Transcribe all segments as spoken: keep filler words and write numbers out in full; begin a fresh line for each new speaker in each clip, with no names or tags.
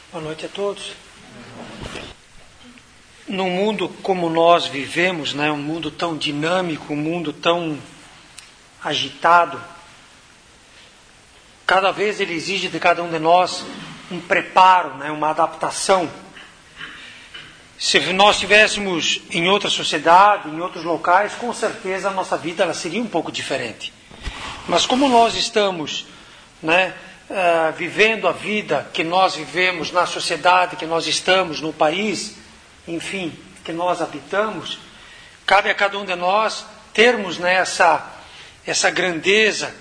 Boa noite a todos. Num mundo como nós vivemos, né, um mundo tão dinâmico, um mundo tão agitado, cada vez ele exige de cada um de nós um preparo, né, uma adaptação. Se nós estivéssemos em outra sociedade, em outros locais, com certeza a nossa vida ela seria um pouco diferente. Mas como nós estamos, né, uh, vivendo a vida que nós vivemos na sociedade que nós estamos, no país, enfim, que nós habitamos, cabe a cada um de nós termos, né, essa, essa grandeza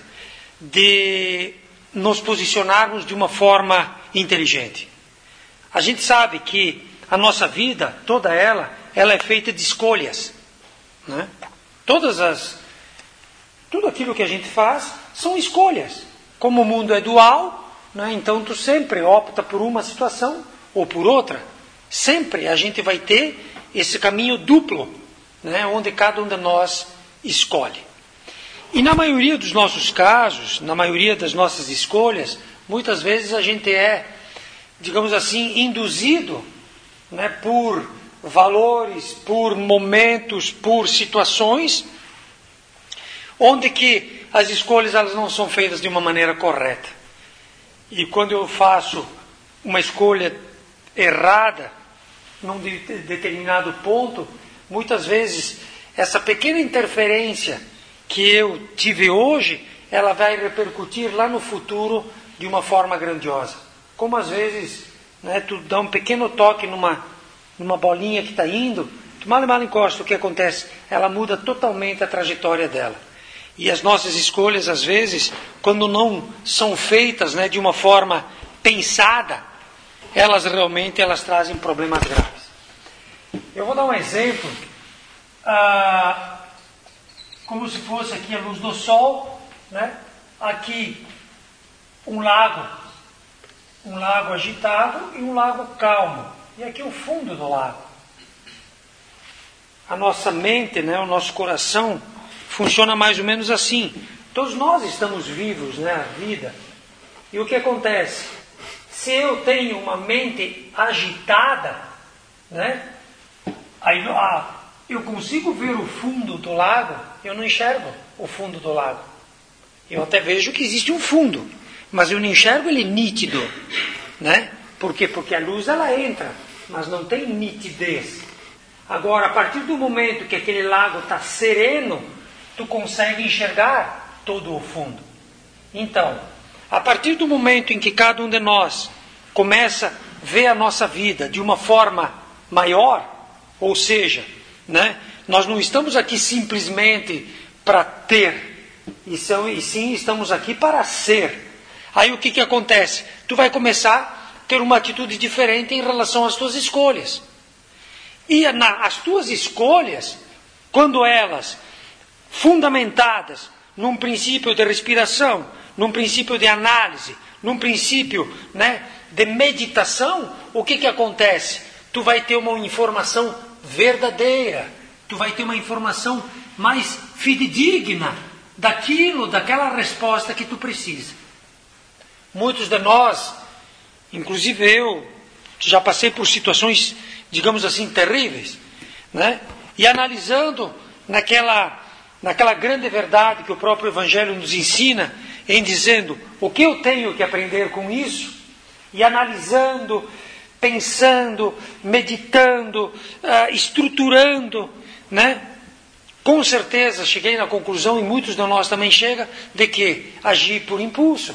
de nos posicionarmos de uma forma inteligente. A gente sabe que a nossa vida, toda ela, ela é feita de escolhas, né? Todas as, tudo aquilo que a gente faz são escolhas. Como o mundo é dual, né, então tu sempre opta por uma situação ou por outra. Sempre a gente vai ter esse caminho duplo, né, onde cada um de nós escolhe. E na maioria dos nossos casos, na maioria das nossas escolhas, muitas vezes a gente é, digamos assim, induzido, né, por valores, por momentos, por situações, onde que as escolhas elas não são feitas de uma maneira correta. E quando eu faço uma escolha errada, num de, determinado ponto, muitas vezes essa pequena interferência que eu tive hoje, ela vai repercutir lá no futuro de uma forma grandiosa. Como às vezes, né, tu dá um pequeno toque numa, numa bolinha que está indo, tu mal e mal encosta, o que acontece? Ela muda totalmente a trajetória dela. E as nossas escolhas, às vezes, quando não são feitas, né, de uma forma pensada, elas realmente elas trazem problemas graves. Eu vou dar um exemplo, ah, como se fosse aqui a luz do sol, né? Aqui um lago, um lago agitado e um lago calmo. E aqui o fundo do lago. A nossa mente, né, o nosso coração, funciona mais ou menos assim. Todos nós estamos vivos, né, a vida. E o que acontece? Se eu tenho uma mente agitada, né, aí, ah, eu consigo ver o fundo do lago, eu não enxergo o fundo do lago. Eu até vejo que existe um fundo, mas eu não enxergo ele nítido, né? Por quê? Porque a luz ela entra, mas não tem nitidez. Agora, a partir do momento que aquele lago está sereno, tu consegue enxergar todo o fundo. Então, a partir do momento em que cada um de nós começa a ver a nossa vida de uma forma maior, ou seja, né, nós não estamos aqui simplesmente para ter, e, são, e sim estamos aqui para ser. Aí o que, que acontece? Tu vai começar a ter uma atitude diferente em relação às tuas escolhas. E na, as tuas escolhas, quando elas fundamentadas num princípio de respiração, num princípio de análise, num princípio, né, de meditação, o que, que acontece? Tu vai ter uma informação verdadeira, tu vai ter uma informação mais fidedigna daquilo, daquela resposta que tu precisa. Muitos de nós, inclusive eu, já passei por situações, digamos assim, terríveis, né? E analisando naquela, naquela grande verdade que o próprio Evangelho nos ensina, em dizendo o que eu tenho que aprender com isso, e analisando, pensando, meditando, uh, estruturando, né? Com certeza cheguei na conclusão, e muitos de nós também chegam, de que agir por impulso,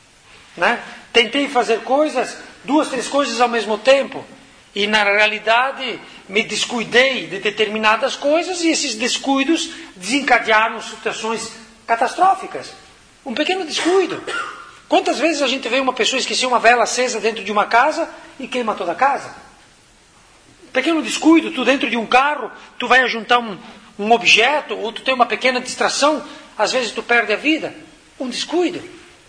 né? Tentei fazer coisas, duas, três coisas ao mesmo tempo, e na realidade me descuidei de determinadas coisas, e esses descuidos desencadearam situações catastróficas. Um pequeno descuido. Quantas vezes a gente vê uma pessoa esquecer uma vela acesa dentro de uma casa e queima toda a casa? Um pequeno descuido, tu dentro de um carro, tu vai ajuntar um, um objeto, ou tu tem uma pequena distração, às vezes tu perde a vida. Um descuido.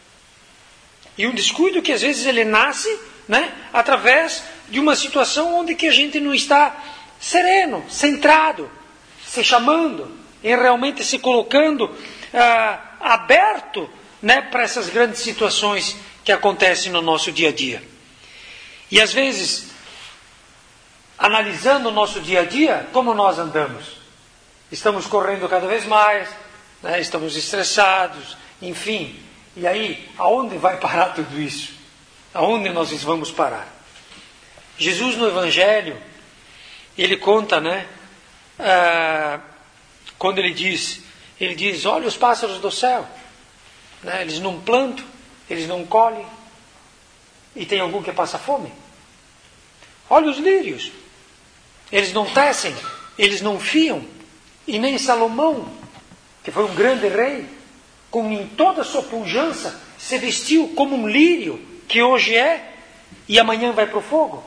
E um descuido que às vezes ele nasce, né, através de uma situação onde que a gente não está sereno, centrado, se chamando, e realmente se colocando ah, aberto, né, para essas grandes situações que acontecem no nosso dia a dia. E às vezes, analisando o nosso dia a dia, como nós andamos? Estamos correndo cada vez mais, né? Estamos estressados, enfim. E aí, aonde vai parar tudo isso? Aonde nós vamos parar? Jesus no Evangelho, ele conta, né? Ah, quando ele diz, ele diz, olha os pássaros do céu, né? Eles não plantam, eles não colhem, e tem algum que passa fome. Olha os lírios, eles não tecem, eles não fiam, e nem Salomão, que foi um grande rei, com em toda a sua pujança, se vestiu como um lírio, que hoje é, e amanhã vai para o fogo.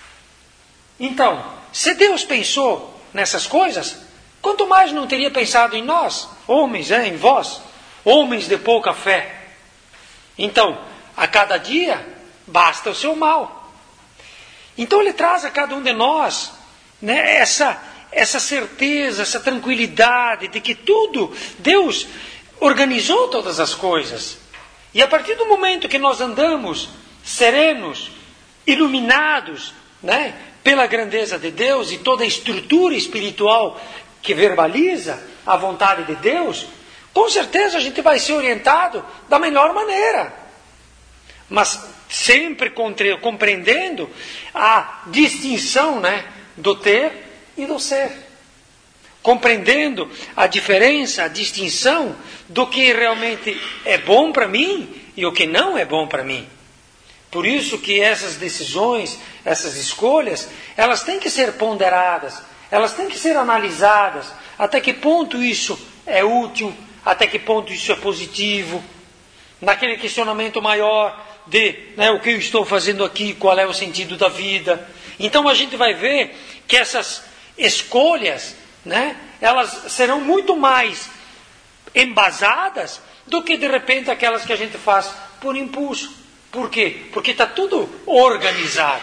Então, se Deus pensou nessas coisas, quanto mais não teria pensado em nós, homens, é, em vós, homens de pouca fé. Então, a cada dia, basta o seu mal. Então ele traz a cada um de nós, né, essa, essa certeza, essa tranquilidade de que tudo, Deus organizou todas as coisas. E a partir do momento que nós andamos serenos, iluminados, né, pela grandeza de Deus e toda a estrutura espiritual que verbaliza a vontade de Deus, com certeza a gente vai ser orientado da melhor maneira. Mas sempre compreendendo a distinção, né, do ter e do ser. Compreendendo a diferença, a distinção do que realmente é bom para mim e o que não é bom para mim. Por isso que essas decisões, essas escolhas, elas têm que ser ponderadas, elas têm que ser analisadas. Até que ponto isso é útil, até que ponto isso é positivo. Naquele questionamento maior de, né, o que eu estou fazendo aqui, qual é o sentido da vida. Então a gente vai ver que essas escolhas, né, elas serão muito mais embasadas do que de repente aquelas que a gente faz por impulso. Por quê? Porque está tudo organizado.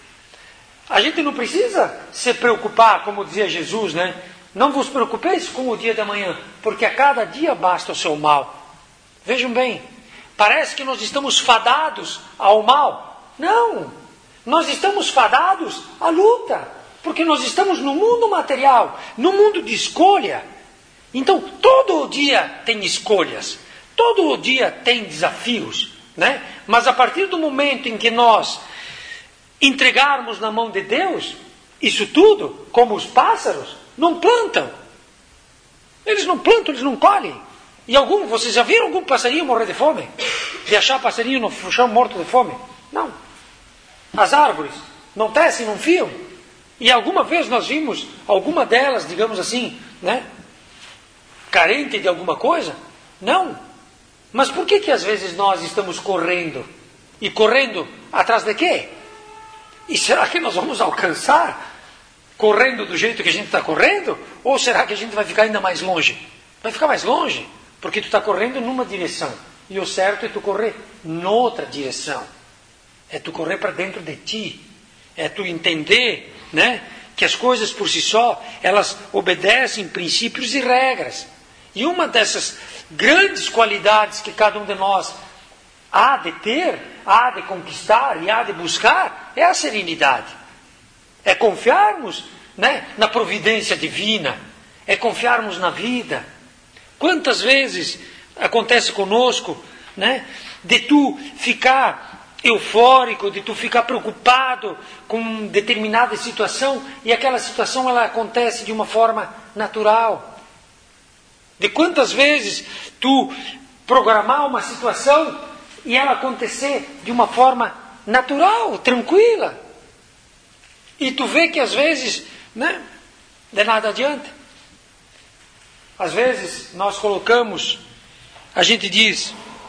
A gente não precisa se preocupar, como dizia Jesus, né? Não vos preocupeis com o dia de amanhã, porque a cada dia basta o seu mal. Vejam bem, parece que nós estamos fadados ao mal. Não, nós estamos fadados à luta, porque nós estamos no mundo material, no mundo de escolha. Então, todo dia tem escolhas, todo dia tem desafios, né? Mas a partir do momento em que nós entregarmos na mão de Deus, isso tudo, como os pássaros, não plantam. Eles não plantam, eles não colhem. E algum, vocês já viram algum passarinho morrer de fome? De achar passarinho no chão morto de fome? Não. As árvores não tecem, não fiam. E alguma vez nós vimos alguma delas, digamos assim, né, carente de alguma coisa? Não. Mas por que que às vezes nós estamos correndo? E correndo atrás de quê? E será que nós vamos alcançar correndo do jeito que a gente está correndo? Ou será que a gente vai ficar ainda mais longe? Vai ficar mais longe, porque tu está correndo numa direção. E o certo é tu correr noutra direção. É tu correr para dentro de ti. É tu entender, né, que as coisas por si só, elas obedecem princípios e regras. E uma dessas grandes qualidades que cada um de nós há de ter, há de conquistar e há de buscar, é a serenidade. É confiarmos, né, na providência divina. É confiarmos na vida. Quantas vezes acontece conosco, né, de tu ficar eufórico, de tu ficar preocupado com determinada situação e aquela situação ela acontece de uma forma natural. De quantas vezes tu programar uma situação e ela acontecer de uma forma natural, tranquila. E tu vê que às vezes, né, de nada adianta. Às vezes nós colocamos, a gente diz,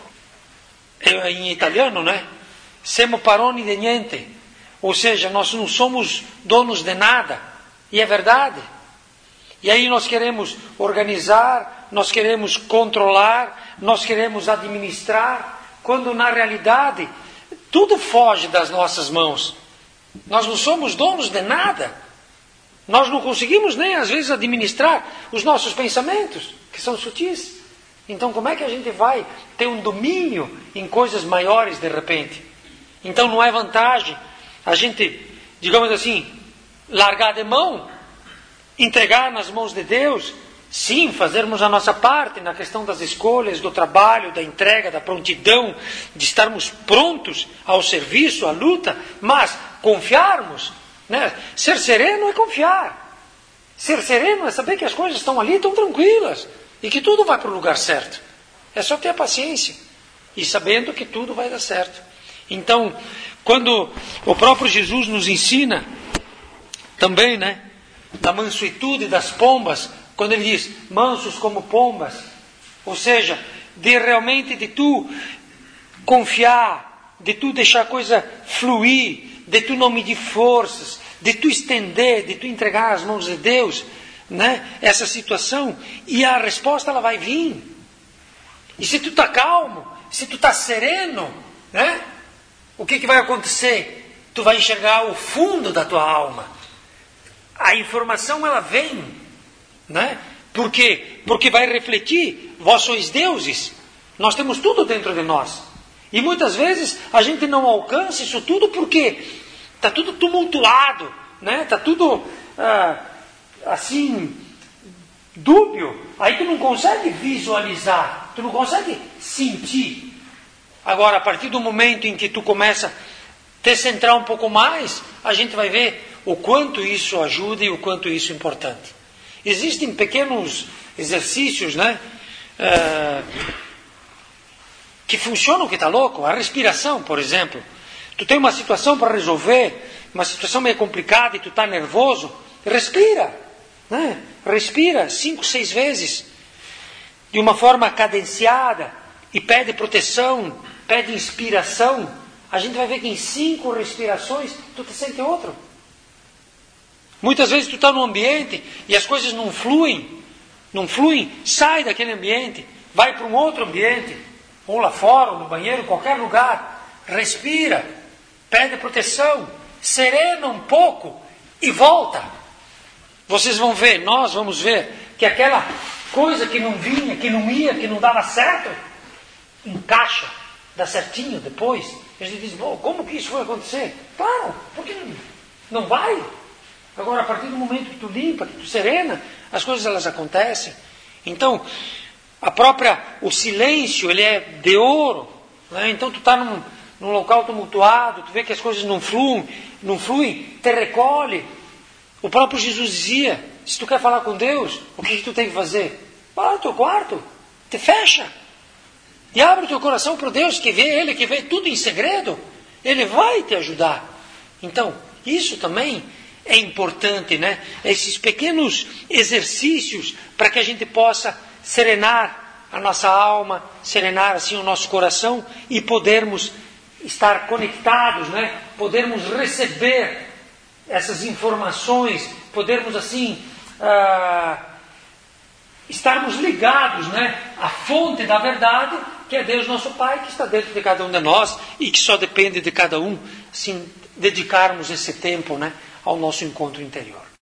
em italiano, né? Siamo padroni di niente. Ou seja, nós não somos donos de nada. E é verdade. E aí nós queremos organizar, nós queremos controlar, nós queremos administrar, quando na realidade tudo foge das nossas mãos. Nós não somos donos de nada. Nós não conseguimos nem às vezes administrar os nossos pensamentos, que são sutis. Então como é que a gente vai ter um domínio em coisas maiores de repente? Então não é vantagem a gente, digamos assim, largar de mão, entregar nas mãos de Deus, sim, fazermos a nossa parte na questão das escolhas, do trabalho, da entrega, da prontidão, de estarmos prontos ao serviço, à luta, mas confiarmos, né? Ser sereno é confiar. Ser sereno é saber que as coisas estão ali, estão tranquilas, e que tudo vai para o lugar certo. É só ter paciência, e sabendo que tudo vai dar certo. Então, quando o próprio Jesus nos ensina, também, né, da mansuetude das pombas, quando ele diz, mansos como pombas, ou seja, de realmente de tu confiar, de tu deixar a coisa fluir, de tu não medir forças, de tu estender, de tu entregar às mãos de Deus, né, essa situação, e a resposta ela vai vir. E se tu está calmo, se tu está sereno, né, o que, que vai acontecer? Tu vai enxergar o fundo da tua alma. A informação ela vem. Né? Por quê? Porque vai refletir, vós sois deuses, nós temos tudo dentro de nós. E muitas vezes a gente não alcança isso tudo porque está tudo tumultuado, né? Está tudo ah, assim, dúbio. Aí tu não consegue visualizar, tu não consegue sentir. Agora, a partir do momento em que tu começa a te centrar um pouco mais, a gente vai ver o quanto isso ajuda e o quanto isso é importante. Existem pequenos exercícios, né, uh, que funcionam, que está louco. A respiração, por exemplo. Tu tem uma situação para resolver, uma situação meio complicada e tu está nervoso, respira. Né? Respira cinco, seis vezes, de uma forma cadenciada, e pede proteção, pede inspiração. A gente vai ver que em cinco respirações tu te sente outro. Muitas vezes tu está num ambiente e as coisas não fluem, não fluem, sai daquele ambiente, vai para um outro ambiente, ou lá fora, ou no banheiro, qualquer lugar, respira, pede proteção, serena um pouco e volta. Vocês vão ver, nós vamos ver, que aquela coisa que não vinha, que não ia, que não dava certo, encaixa, dá certinho depois. A gente diz, bom, como que isso foi acontecer? Claro, porque não, não vai. Agora, a partir do momento que tu limpa, que tu serena, as coisas elas acontecem. Então, a própria, o silêncio, ele é de ouro. Né? Então, tu está num, num local tumultuado, tu vê que as coisas não fluem, não fluem, te recolhe. O próprio Jesus dizia, se tu quer falar com Deus, o que, que tu tem que fazer? Vai lá no teu quarto, te fecha. E abre o teu coração para Deus, que vê Ele, que vê tudo em segredo. Ele vai te ajudar. Então, isso também é importante, né? Esses pequenos exercícios para que a gente possa serenar a nossa alma, serenar assim o nosso coração e podermos estar conectados, né? Podermos receber essas informações, podermos assim ah, estarmos ligados, né? À fonte da verdade, que é Deus nosso Pai, que está dentro de cada um de nós e que só depende de cada um, assim, dedicarmos esse tempo, né, ao nosso encontro interior.